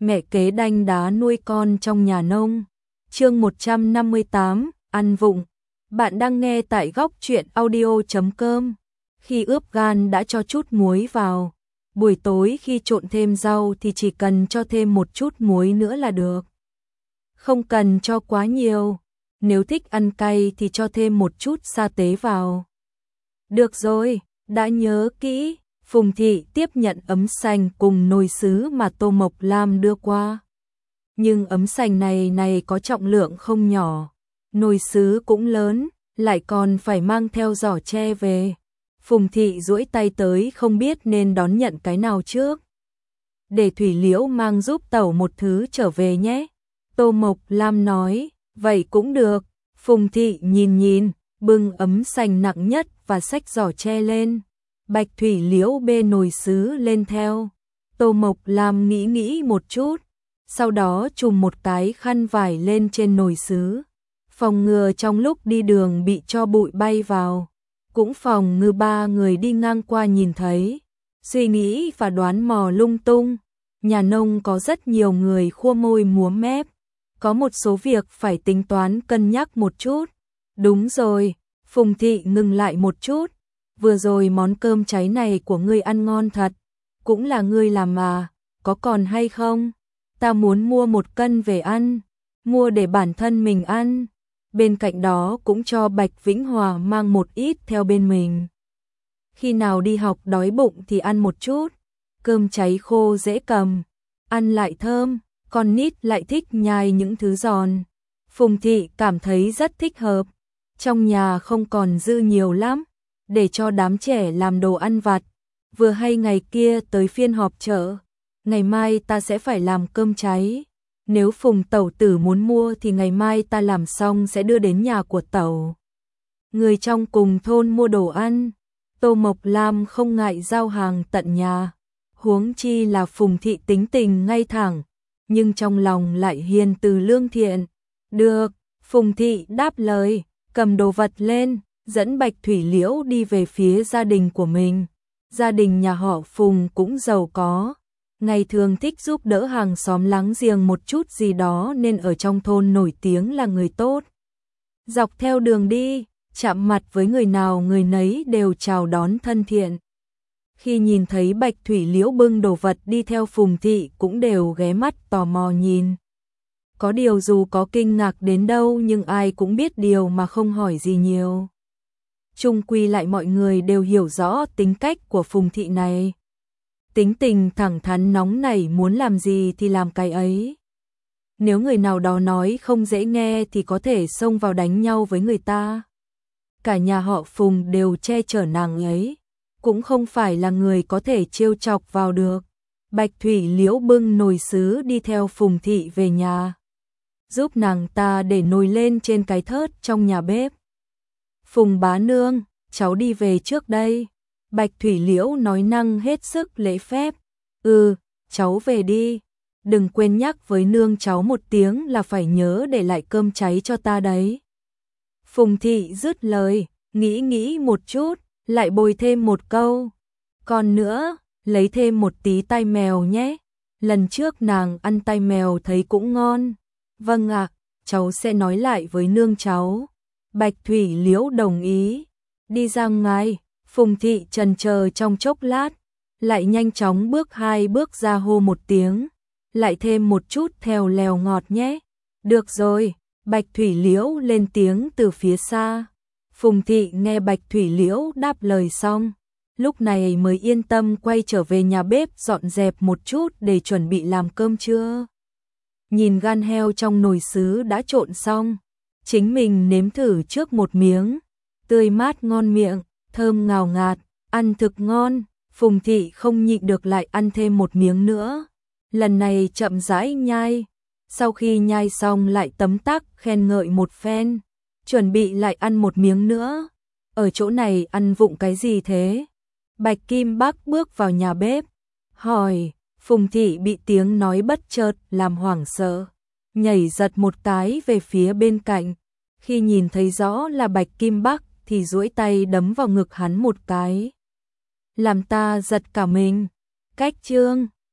Mẹ kế đanh đá nuôi con trong nhà nông. Chương 158, ăn vụng. Bạn đang nghe tại góc truyện audio.com. Khi ướp gan đã cho chút muối vào. Buổi tối khi trộn thêm rau thì chỉ cần cho thêm một chút muối nữa là được. Không cần cho quá nhiều. Nếu thích ăn cay thì cho thêm một chút sa tế vào. Được rồi, đã nhớ kỹ. Phùng Thị tiếp nhận ấm sành cùng nồi sứ mà Tô Mộc Lam đưa qua. Nhưng ấm sành này có trọng lượng không nhỏ, nồi sứ cũng lớn, lại còn phải mang theo giỏ tre về. Phùng Thị duỗi tay tới không biết nên đón nhận cái nào trước. Để Thủy Liễu mang giúp tẩu một thứ trở về nhé. Tô Mộc Lam nói, vậy cũng được. Phùng Thị nhìn, bưng ấm sành nặng nhất và xách giỏ tre lên. Bạch Thủy Liễu bê nồi sứ lên theo. Tô Mộc Lam nghĩ một chút, sau đó trùm một cái khăn vải lên trên nồi sứ, phòng ngừa trong lúc đi đường bị cho bụi bay vào, cũng phòng ngừa ba người đi ngang qua nhìn thấy, suy nghĩ và đoán mò lung tung. Nhà nông có rất nhiều người khua môi múa mép, có một số việc phải tính toán cân nhắc một chút. Đúng rồi, Phùng Thị ngừng lại một chút. Vừa rồi món cơm cháy này của ngươi ăn ngon thật, cũng là ngươi làm mà, có còn hay không? Ta muốn mua 1 cân về ăn, mua để bản thân mình ăn, bên cạnh đó cũng cho Bạch Vĩnh Hòa mang một ít theo bên mình. Khi nào đi học đói bụng thì ăn một chút, cơm cháy khô dễ cầm, ăn lại thơm, con nít lại thích nhai những thứ giòn. Phùng Thị cảm thấy rất thích hợp, trong nhà không còn dư nhiều lắm, để cho đám trẻ làm đồ ăn vặt. Vừa hay ngày kia tới phiên họp chợ, ngày mai ta sẽ phải làm cơm cháy. Nếu Phùng tẩu tử muốn mua thì ngày mai ta làm xong sẽ đưa đến nhà của tẩu. Người trong cùng thôn mua đồ ăn, Tô Mộc Lam không ngại giao hàng tận nhà. Huống chi là Phùng Thị tính tình ngay thẳng, nhưng trong lòng lại hiền từ lương thiện. Được, Phùng Thị đáp lời, cầm đồ vật lên, dẫn Bạch Thủy Liễu đi về phía gia đình của mình. Gia đình nhà họ Phùng cũng giàu có, ngày thường thích giúp đỡ hàng xóm láng giềng một chút gì đó nên ở trong thôn nổi tiếng là người tốt. Dọc theo đường đi, chạm mặt với người nào người nấy đều chào đón thân thiện. Khi nhìn thấy Bạch Thủy Liễu bưng đồ vật đi theo Phùng Thị cũng đều ghé mắt tò mò nhìn. Có điều dù có kinh ngạc đến đâu nhưng ai cũng biết điều mà không hỏi gì nhiều. Chung quy lại mọi người đều hiểu rõ tính cách của Phùng Thị này. Tính tình thẳng thắn nóng nảy, muốn làm gì thì làm cái ấy. Nếu người nào đó nói không dễ nghe thì có thể xông vào đánh nhau với người ta. Cả nhà họ Phùng đều che chở nàng ấy, cũng không phải là người có thể trêu chọc vào được. Bạch Thủy Liễu bưng nồi sứ đi theo Phùng Thị về nhà, giúp nàng ta để nồi lên trên cái thớt trong nhà bếp. Phùng bá nương, cháu đi về trước đây. Bạch Thủy Liễu nói năng hết sức lễ phép. Cháu về đi. Đừng quên nhắc với nương cháu một tiếng là phải nhớ để lại cơm cháy cho ta đấy. Phùng Thị dứt lời, nghĩ một chút, lại bồi thêm một câu. Còn nữa, lấy thêm một tí tai mèo nhé. Lần trước nàng ăn tai mèo thấy cũng ngon. Vâng ạ, cháu sẽ nói lại với nương cháu. Bạch Thủy Liễu đồng ý. Đi ra ngoài, Phùng Thị chần chờ trong chốc lát, lại nhanh chóng bước 2 bước ra hô một tiếng. Lại thêm một chút theo lèo ngọt nhé. Được rồi, Bạch Thủy Liễu lên tiếng từ phía xa. Phùng Thị nghe Bạch Thủy Liễu đáp lời xong, lúc này mới yên tâm quay trở về nhà bếp dọn dẹp một chút để chuẩn bị làm cơm trưa. Nhìn gan heo trong nồi sứ đã trộn xong, chính mình nếm thử trước một miếng, tươi mát ngon miệng, thơm ngào ngạt, ăn thực ngon. Phùng Thị không nhịn được lại ăn thêm một miếng nữa, lần này chậm rãi nhai, sau khi nhai xong lại tấm tắc khen ngợi một phen, chuẩn bị lại ăn một miếng nữa. Ở chỗ này ăn vụng cái gì thế? Bạch Kim Bắc bước vào nhà bếp, hỏi. Phùng Thị bị tiếng nói bất chợt làm hoảng sợ, nhảy giật một cái về phía bên cạnh. Khi nhìn thấy rõ là Bạch Kim Bắc thì duỗi tay đấm vào ngực hắn một cái, làm ta giật cả mình. Cách chương